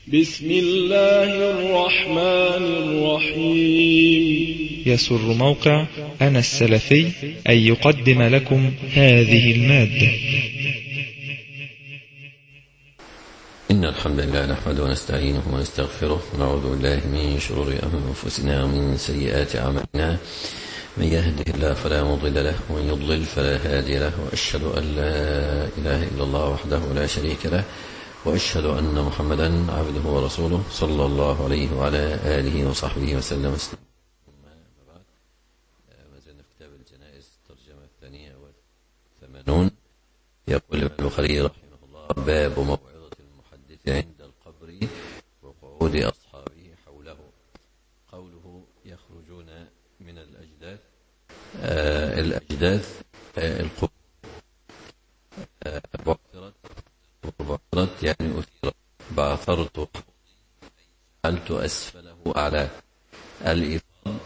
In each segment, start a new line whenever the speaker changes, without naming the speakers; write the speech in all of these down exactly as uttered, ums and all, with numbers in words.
بسم الله الرحمن الرحيم.
يسر موقع أنا السلفي أن يقدم لكم هذه المادة.
إن الحمد لله نحمده ونستعينه ونستغفره ونعوذ بالله من شرور أنفسنا ومن سيئات أعمالنا. من يهده الله فلا مضل له ومن يضلل فلا هادي له، وأشهد أن لا إله إلا الله وحده لا شريك له، وأشهد أن محمدا عبده ورسوله صلى الله عليه وعلى آله وصحبه وسلم. ما زلنا في كتاب الجنائز الترجمة الثانية والثمانون. يقول البخاري رحمه الله: باب موعظة المحدث عند القبر وقعود أصحابه حوله. قوله يخرجون من الأجداث، آه الأجداث آه القبور. آه بعثرت بعثرت يعني أثيرت. بعثرت جعلت أسفله أعلاه. الإفاض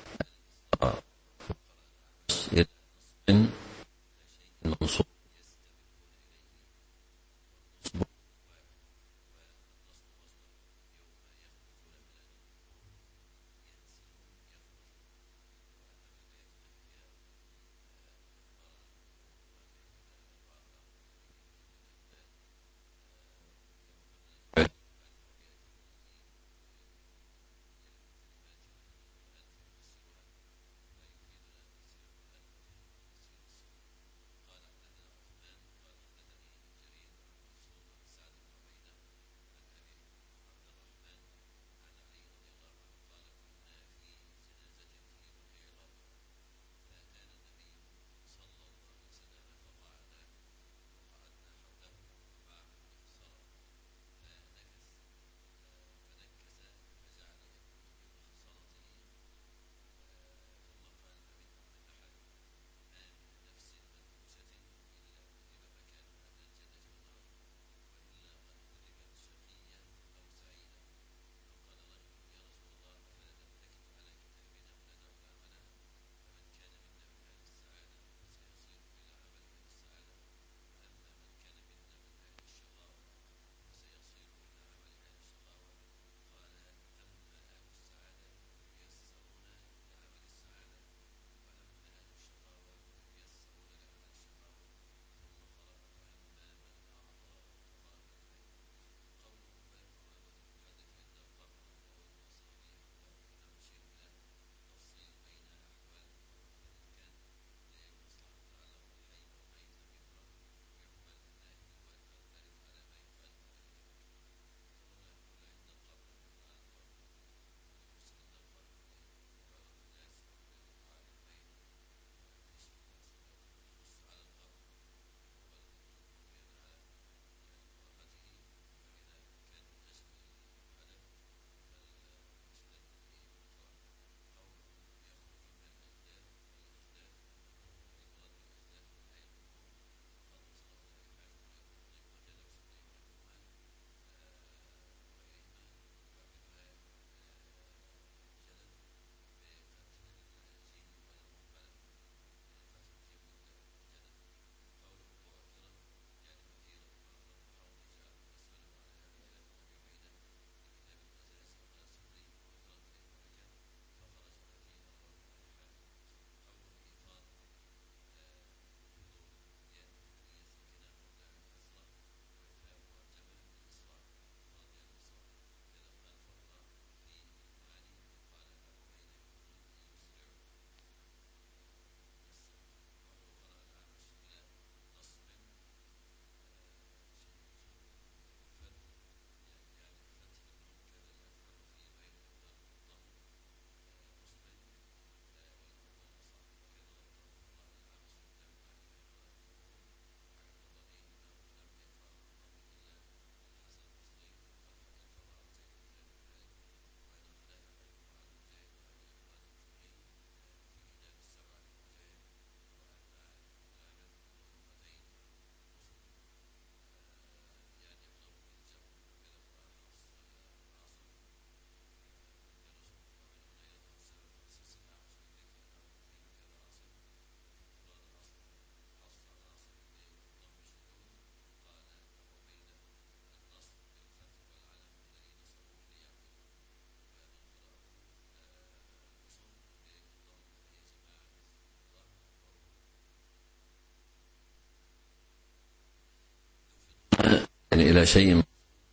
إلى شيء منصوب يعني إلى شيء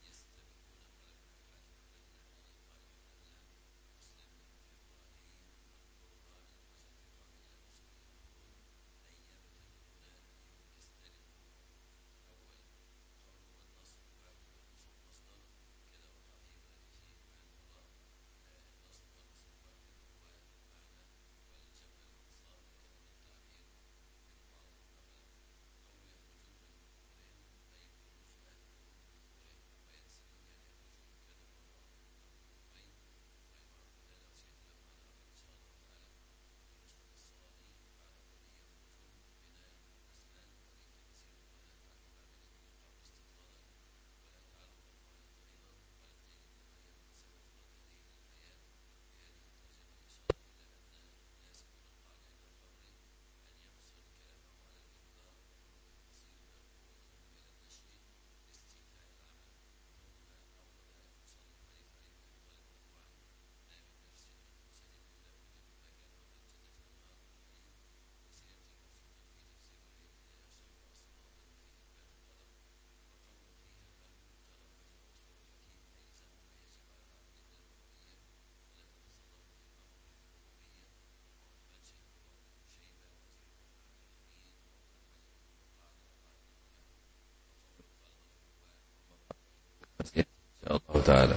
إن شاء الله تعالى.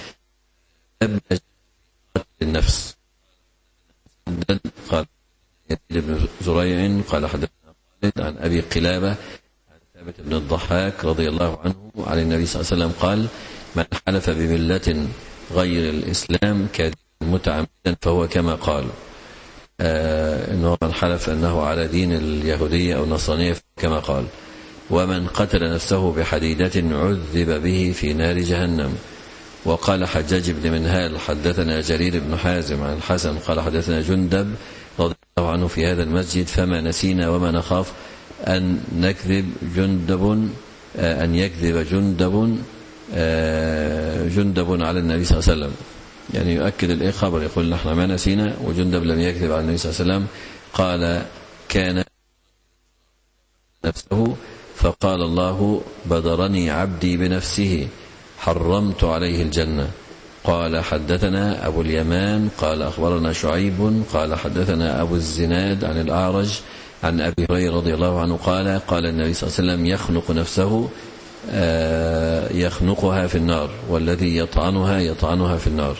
النفس قال ابن زريع قال حدثنا خالد عن أبي قلابة عن ثابت بن الضحاك رضي الله عنه عن النبي صلى الله عليه وسلم قال: من حلف بملة غير الإسلام كاذبا متعمدا فهو كما قال. آه إنه من حلف أنه على دين اليهودية أو النصرانية كما قال. ومن قتل نفسه بحديدة عذب به في نار جهنم. وقال حجاج بن منهال حدثنا جرير بن حازم عن الحسن قال حدثنا جندب رضي الله عنه في هذا المسجد: فما نسينا وما نخاف أن نكذب جندب أن يكذب جندب جندب على النبي صلى الله عليه وسلم. يعني يؤكد الإيه خبر، يقول نحن ما نسينا وجندب لم يكذب على النبي صلى الله عليه وسلم. قال: كان نفسه فقال الله: بدرني عبدي بنفسه حرمت عليه الجنة. قال: حدثنا أبو اليمان قال أخبرنا شعيب قال حدثنا أبو الزناد عن الأعرج عن أبي هريرة رضي الله عنه قال: قال النبي صلى الله عليه وسلم: يخنق نفسه يخنقها في النار، والذي يطعنها يطعنها في النار.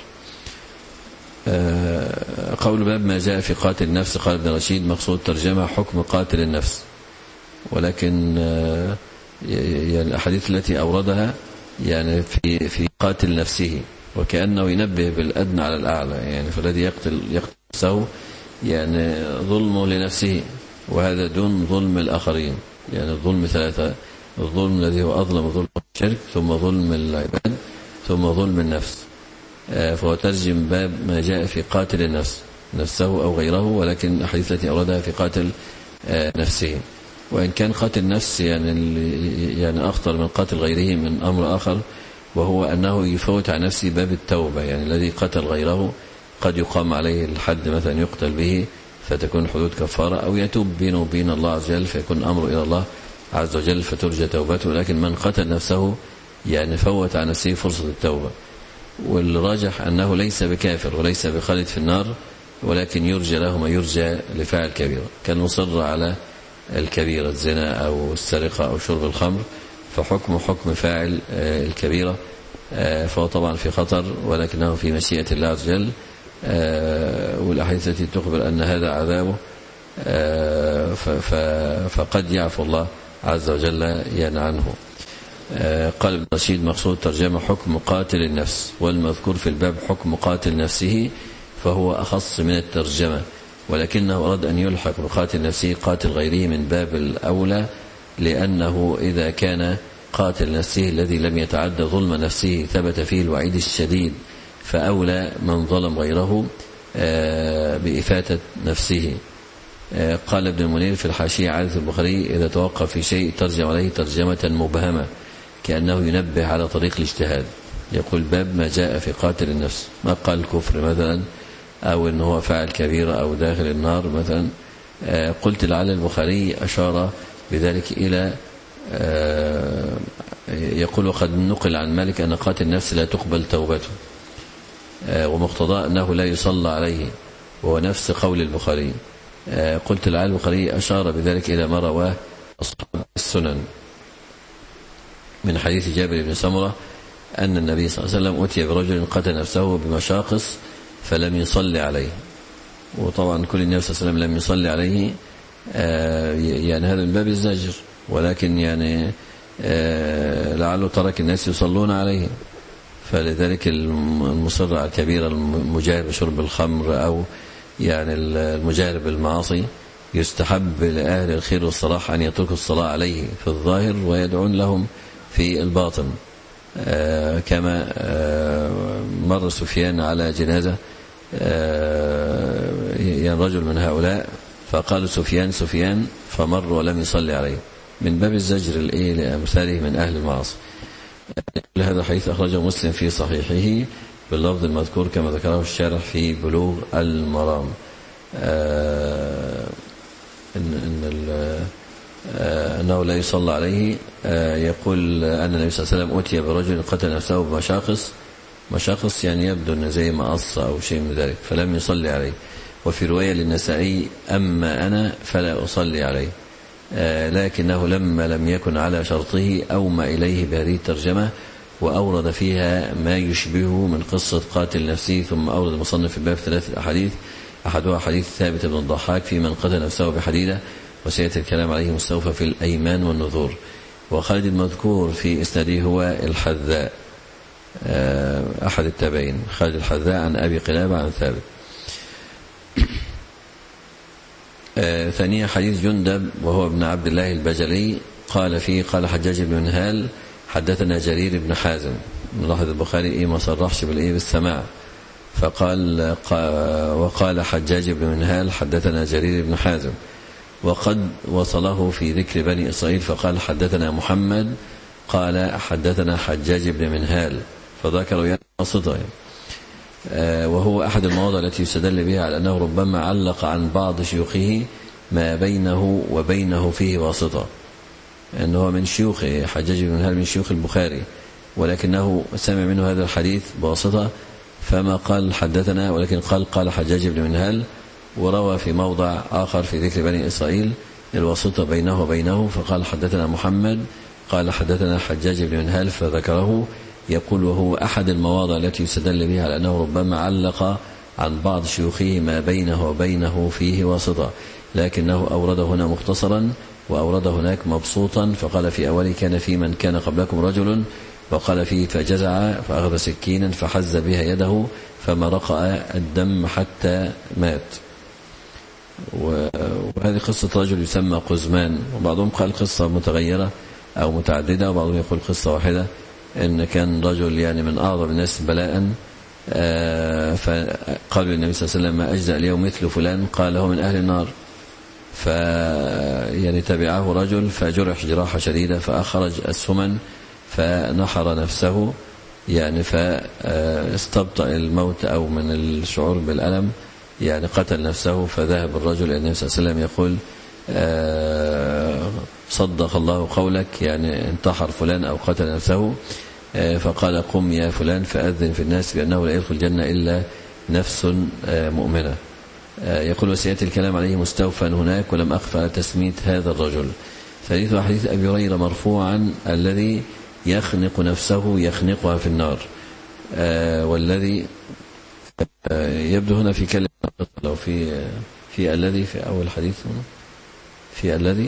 قول باب ما جاء في قاتل النفس. قال ابن رشيد: مقصود ترجمة حكم قاتل النفس، ولكن يعني الأحاديث التي أوردها يعني في في قاتل نفسه، وكأنه ينبه بالأدنى على الأعلى. يعني فالذي يقتل يقتل نفسه يعني ظلمه لنفسه، وهذا دون ظلم الآخرين. يعني الظلم ثلاثة: الظلم الذي هو أظلم ظلم الشرك، ثم ظلم العباد، ثم ظلم النفس. فهو ترجم باب ما جاء في قاتل النفس، نفسه أو غيره، ولكن الأحاديث التي أوردها في قاتل نفسه. وإن كان قاتل نفس يعني يعني أخطر من قاتل غيره من أمر آخر، وهو أنه يفوت على نفسه باب التوبة. يعني الذي قتل غيره قد يقام عليه الحد مثلا يقتل به فتكون حدود كفارة، أو يتوب بينه وبين الله عز وجل فيكون أمره إلى الله عز وجل فترجى توبته. لكن من قتل نفسه يعني فوت على نفسه فرصة التوبة. والراجح أنه ليس بكافر وليس بخالد في النار، ولكن يرجى له ما يرجى لفاعل كبيرة، كان مصر على الكبيرة الزنا أو السرقة أو شرب الخمر، فحكم حكم فاعل الكبيرة، فهو طبعا في خطر، ولكنه في مشيئة الله عز وجل. والأحاديث التي تخبر أن هذا عذابه فقد يعفو الله عز وجل يعني عنه. قال ابن رشيد: مقصود ترجمة حكم قاتل النفس، والمذكور في الباب حكم قاتل نفسه، فهو أخص من الترجمة، ولكنه أراد أن يلحق بقاتل نفسه قاتل غيره من باب الأولى، لأنه إذا كان قاتل نفسه الذي لم يتعدى ظلم نفسه ثبت فيه الوعيد الشديد، فأولى من ظلم غيره بإفاتة نفسه. قال ابن المنير في الحاشية: عادة البخاري إذا توقف في شيء ترجم عليه ترجمة مبهمة، كأنه ينبه على طريق الاجتهاد. يقول: باب ما جاء في قاتل النفس، ما قال الكفر مثلا، أو أنه هو فاعل كبيرة أو داخل النار مثلا. قلت لعل البخاري أشار بذلك إلى يقول وقد نقل عن مالك أن قاتل النفس لا تقبل توبته، ومقتضاه أنه لا يصلى عليه، وهو نفس قول البخاري. قلت لعل البخاري أشار بذلك إلى ما رواه أصحاب السنن من حديث جابر بن سمرة أن النبي صلى الله عليه وسلم أتي برجل قتل نفسه بمشاقص فلم يصلي عليه. وطبعا كل النبي صلى الله عليه وسلم لم يصلي عليه، يعني هذا من باب الزجر، ولكن يعني لعله ترك الناس يصلون عليه، فلذلك المصر على الكبيرة المجاهر بشرب الخمر أو يعني المجاهر بالمعاصي يستحب لأهل الخير والصلاح أن يتركوا الصلاة عليه في الظاهر ويدعون لهم في الباطن. آه كما آه مر سفيان على جنازة آه يعني رجل من هؤلاء، فقال سفيان سفيان فمر ولم يصلي عليه، من باب الزجر الإيه لأمثاله من أهل المعاصي. هذا الحديث أخرجه مسلم في صحيحه باللفظ المذكور كما ذكره الشارح في بلوغ المرام. آه إن, إن آه أنه لا يصلى عليه. آه يقول أن النبي صلى الله عليه وسلم أتي برجل قتل نفسه بمشاقص، مشاقص يعني يبدو أن زي مقص أو شيء من ذلك، فلم يصلي عليه. وفي رواية للنسائي أما أنا فلا أصلي عليه، آه لكنه لما لم يكن على شرطه أومى إليه بهذه الترجمة، وأورد فيها ما يشبهه من قصة قاتل نفسه. ثم أورد المصنف في الباب ثلاثة أحاديث، أحدها حديث ثابت بن الضحاك في من قتل نفسه بحديدة، وسيأتي الكلام عليه مستوفى في الأيمان والنذور. وخالد المذكور في إسناده هو الحذاء أحد التابعين، خالد الحذاء عن أبي قلابة عن ثابت. ثانيا حديث جندب وهو ابن عبد الله البجلي قال فيه قال حجاج بن منهال حدثنا جرير بن حازم. نلاحظ البخاري إيه ما صرحش بالإيه بالسماع، فقال وقال حجاج بن منهال حدثنا جرير بن حازم، وقد وصله في ذكر بني إسرائيل فقال حدثنا محمد قال حدثنا حجاج بن منهال، فذكروا يعني واسطة، وهو أحد المواضع التي يستدل بها على أنه ربما علق عن بعض شيوخه ما بينه وبينه فيه واسطة، أنه من شيوخ حجاج بن منهال من شيوخ البخاري، ولكنه سمع منه هذا الحديث بواسطة فما قال حدثنا، ولكن قال قال حجاج بن منهال. وروى في موضع آخر في ذكر بني إسرائيل الواسطة بينه وبينه فقال حدثنا محمد قال حدثنا حجاج بن منهال فذكره. يقول وهو أحد المواضع التي يستدل بها على أنه ربما علق عن بعض شيوخه ما بينه وبينه فيه واسطة، لكنه أورد هنا مختصرا وأورد هناك مبسوطا، فقال في أوله كان في من كان قبلكم رجل، وقال فيه فجزع فأخذ سكينا فحز بها يده فمرق الدم حتى مات. وهذه قصة رجل يسمى قزمان، وبعضهم قال قصة متغيرة أو متعددة، وبعضهم يقول قصة واحدة، إن كان رجل يعني من أعظم الناس بلاء، فقال للنبي صلى الله عليه وسلم ما أجزأ اليوم مثل فلان، قال هو من أهل النار، ف يعني تبعه رجل فجرح جراحة شديدة فأخرج السمن فنحر نفسه، يعني فاستبطأ الموت أو من الشعور بالألم يعني قتل نفسه، فذهب الرجل إلى النبي صلى الله عليه وسلم يقول صدق الله قولك، يعني انتحر فلان أو قتل نفسه، فقال قم يا فلان فأذن في الناس بأنه لا يدخل الجنة إلا نفس مؤمنة. يقول وسيأتي الكلام عليه مستوفى هناك ولم أخف على تسمية هذا الرجل. ثالث حديث أبي هريرة مرفوعا الذي يخنق نفسه يخنقها في النار، والذي يبدو هنا في كلمة لو في في الذي في أول حديث في الذي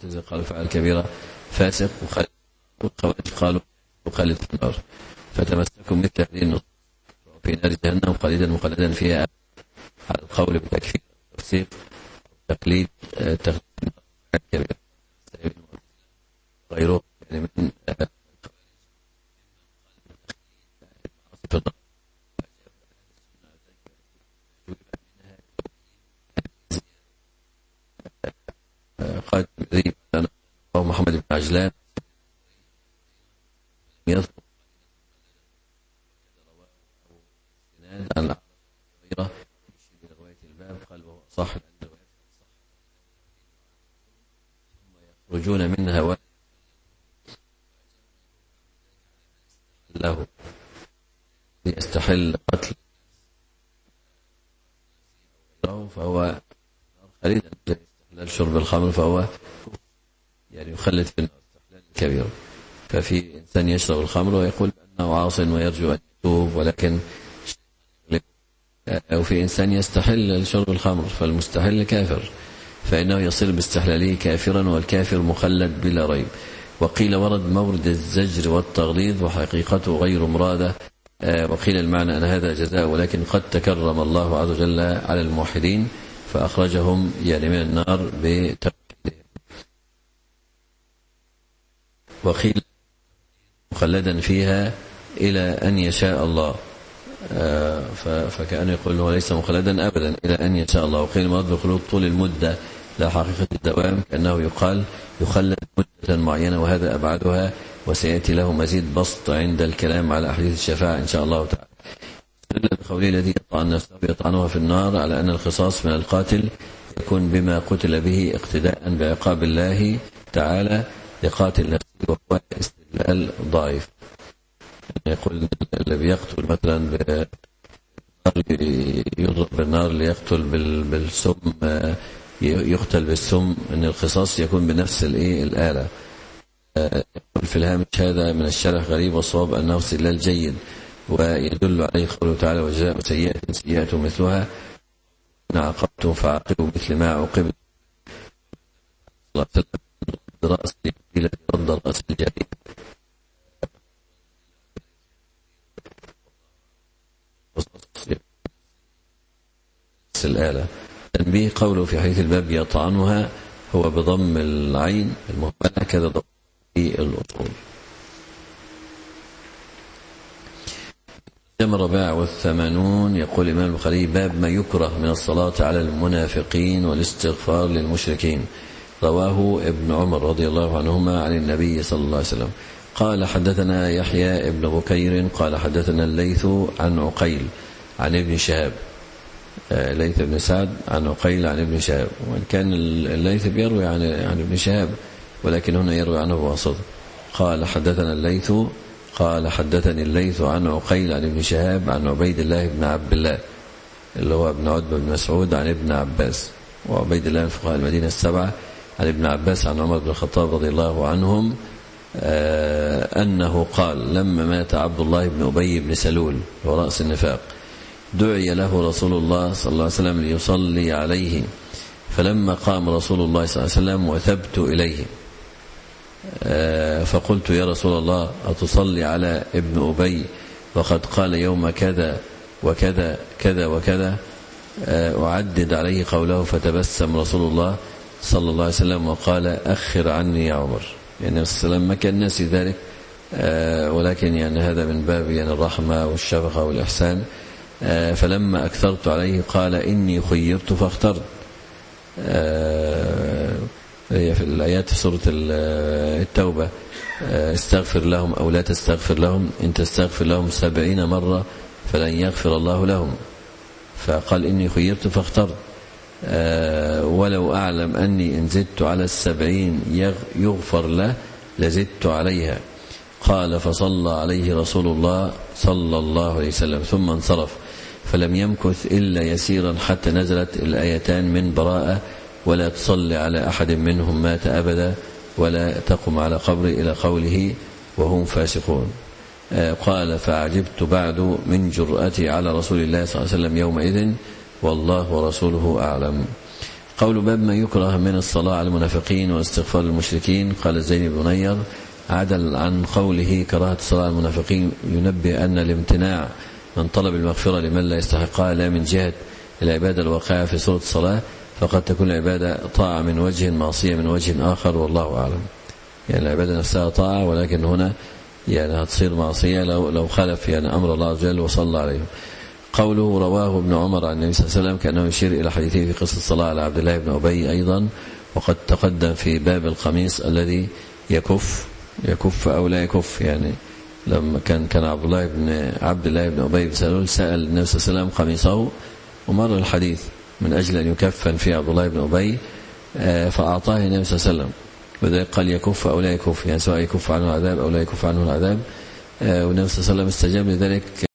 المعتزلة قالوا فعل كبيرة فاسق، والخوارج قالوا مخلد في النار. فتمسكوا مثل هذه النصوص في نار جهنم خالدا مخلدا فيها على القول بتكفير التفسيق تقليد تقليد كبيرة غيره يعني من قال الذي هو محمد بن عجلان يذكر عن الغيرة في رواية الباب قال وهو صح ثم يخرجون منها و له ليستحل قتل فهو خالدا استحلال شرب الخمر فهو يعني يخلد في النار استحلال كبير. ففي إنسان يشرب الخمر ويقول أنه عاص ويرجو أن يتوب، ولكن أو في إنسان يستحل شرب الخمر فالمستحل كافر، فإنه يصل باستحلاله كافرا، والكافر مخلد بلا ريب. وقيل ورد مورد الزجر والتغليظ وحقيقته غير مرادة، وقيل المعنى أن هذا جزاء، ولكن قد تكرم الله عز وجل على الموحدين فأخرجهم يعني من النار بتوحيدهم. وقيل مخلدا فيها إلى أن يشاء الله، فكأنه يقول هو ليس مخلدا أبدا إلى أن يشاء الله. وقيل مراد بالخلود طول المدة لا حقيقة الدوام، كأنه يقال يخلد مدة معينة، وهذا أبعدها، وسيأتي له مزيد بسط عند الكلام على أحاديث الشفاعة إن شاء الله تعالى. إلا بقوله الذي يطعن نفسه يطعنها في النار على أن الخصاص من القاتل يكون بما قتل به اقتداء بعقاب الله تعالى لقاتل نفسه، وهو استدلال ضعيف. يقول اللي بيقتل مثلا يضرب بالنار، اللي يقتل بالسم يقتل بالسم، ان القصاص يكون بنفس الايه الآلة. يقول في الهامش هذا من الشرح غريب، والصواب انه استدلال جيد، ويدل عليه قوله تعالى وجزاء سيئة سيئة مثلها إن عاقبتم فعاقبوا مثل ما عوقبتم. الله تعالى رأس الذي رد رأس الجريمة الآلة. تنبيه قوله في حديث الباب يطعنها هو بضم العين المهملة كذا ضم في الأصول. الجمع الرابع والثمانون يقول الإمام البخاري باب ما يكره من الصلاة على المنافقين والاستغفار للمشركين. رواه ابن عمر رضي الله عنهما عن النبي صلى الله عليه وسلم قال حدثنا يحيى ابن بكير قال حدثنا الليث عن عقيل عن ابن شهاب، الليث بن سعد عن عقيل عن ابن شهاب، وإن كان الليث بيروي عن عن ابن شهاب ولكن هنا يروي عنه بواسطة. قال حدثنا الليث قال حدثني الليث عن عقيل عن ابن شهاب عن عبيد الله بن عبد الله اللي هو ابن عتبة بن مسعود عن ابن عباس، وعبيد الله من فقهاء المدينة السبعة عن ابن عباس عن عمر بن الخطاب رضي الله عنهم آه أنه قال لما مات عبد الله بن أبي بن سلول ورأس النفاق دعي له رسول الله صلى الله عليه وسلم ليصلي عليه، فلما قام رسول الله صلى الله عليه وسلم وثبت إليه آه فقلت يا رسول الله أتصلي على ابن أبي وقد قال يوم كذا وكذا كذا وكذا آه أعدد عليه قوله، فتبسم رسول الله صلى الله عليه وسلم وقال أخر عني يا عمر. يعني النبي صلى الله عليه وسلم ما كان ناسي ذلك آه ولكن يعني هذا من باب يعني الرحمة والشفقة والإحسان. آه فلما أكثرت عليه قال إني خيرت فاخترت. آه هي في الآيات في سورة التوبة آه استغفر لهم أو لا تستغفر لهم إن تستغفر لهم سبعين مرة فلن يغفر الله لهم، فقال إني خيرت فاخترت آه ولو أعلم أني إن زدت على السبعين يغفر له لزدت عليها. قال فصلى عليه رسول الله صلى الله عليه وسلم ثم انصرف، فلم يمكث إلا يسيرا حتى نزلت الآيتان من براءة ولا تصلي على أحد منهم مات أبدا ولا تقم على قبره إلى قوله وهم فاسقون. آه قال فعجبت بعد من جرأتي على رسول الله صلى الله عليه وسلم يومئذ والله ورسوله أعلم. قول باب ما يكره من الصلاة على المنافقين واستغفار المشركين. قال زين بن نير عدل عن قوله كراهة الصلاة على المنافقين ينبه أن الامتناع من طلب المغفرة لمن لا يستحقها لا من جهة العبادة الواقعة في صورة الصلاة، فقد تكون العبادة طاعة من وجه، معصية من وجه آخر، والله أعلم. يعني العبادة نفسها طاعة، ولكن هنا يعني هتصير معصية لو لو خالف يعني أمر الله عز وجل وصلى عليهم. قوله رواه ابن عمر عن النبي صلى الله عليه وسلم كأنه يشير إلى حديثه في قصة الصلاة على عبد الله بن أبي أيضا، وقد تقدم في باب القميص الذي يكف يكف أو لا يكف. يعني لما كان كان عبد الله بن عبد الله بن أبي بن سلول سأل النبي صلى الله عليه وسلم قميصه، ومر الحديث من أجل أن يكفن في عبد الله بن أبي، فأعطاه النبي صلى الله عليه وسلم، وذلك قال يكف أو لا يكف، يعني سواء يكف عنه العذاب أو لا يكف عنه العذاب. والنبي صلى الله عليه وسلم استجاب لذلك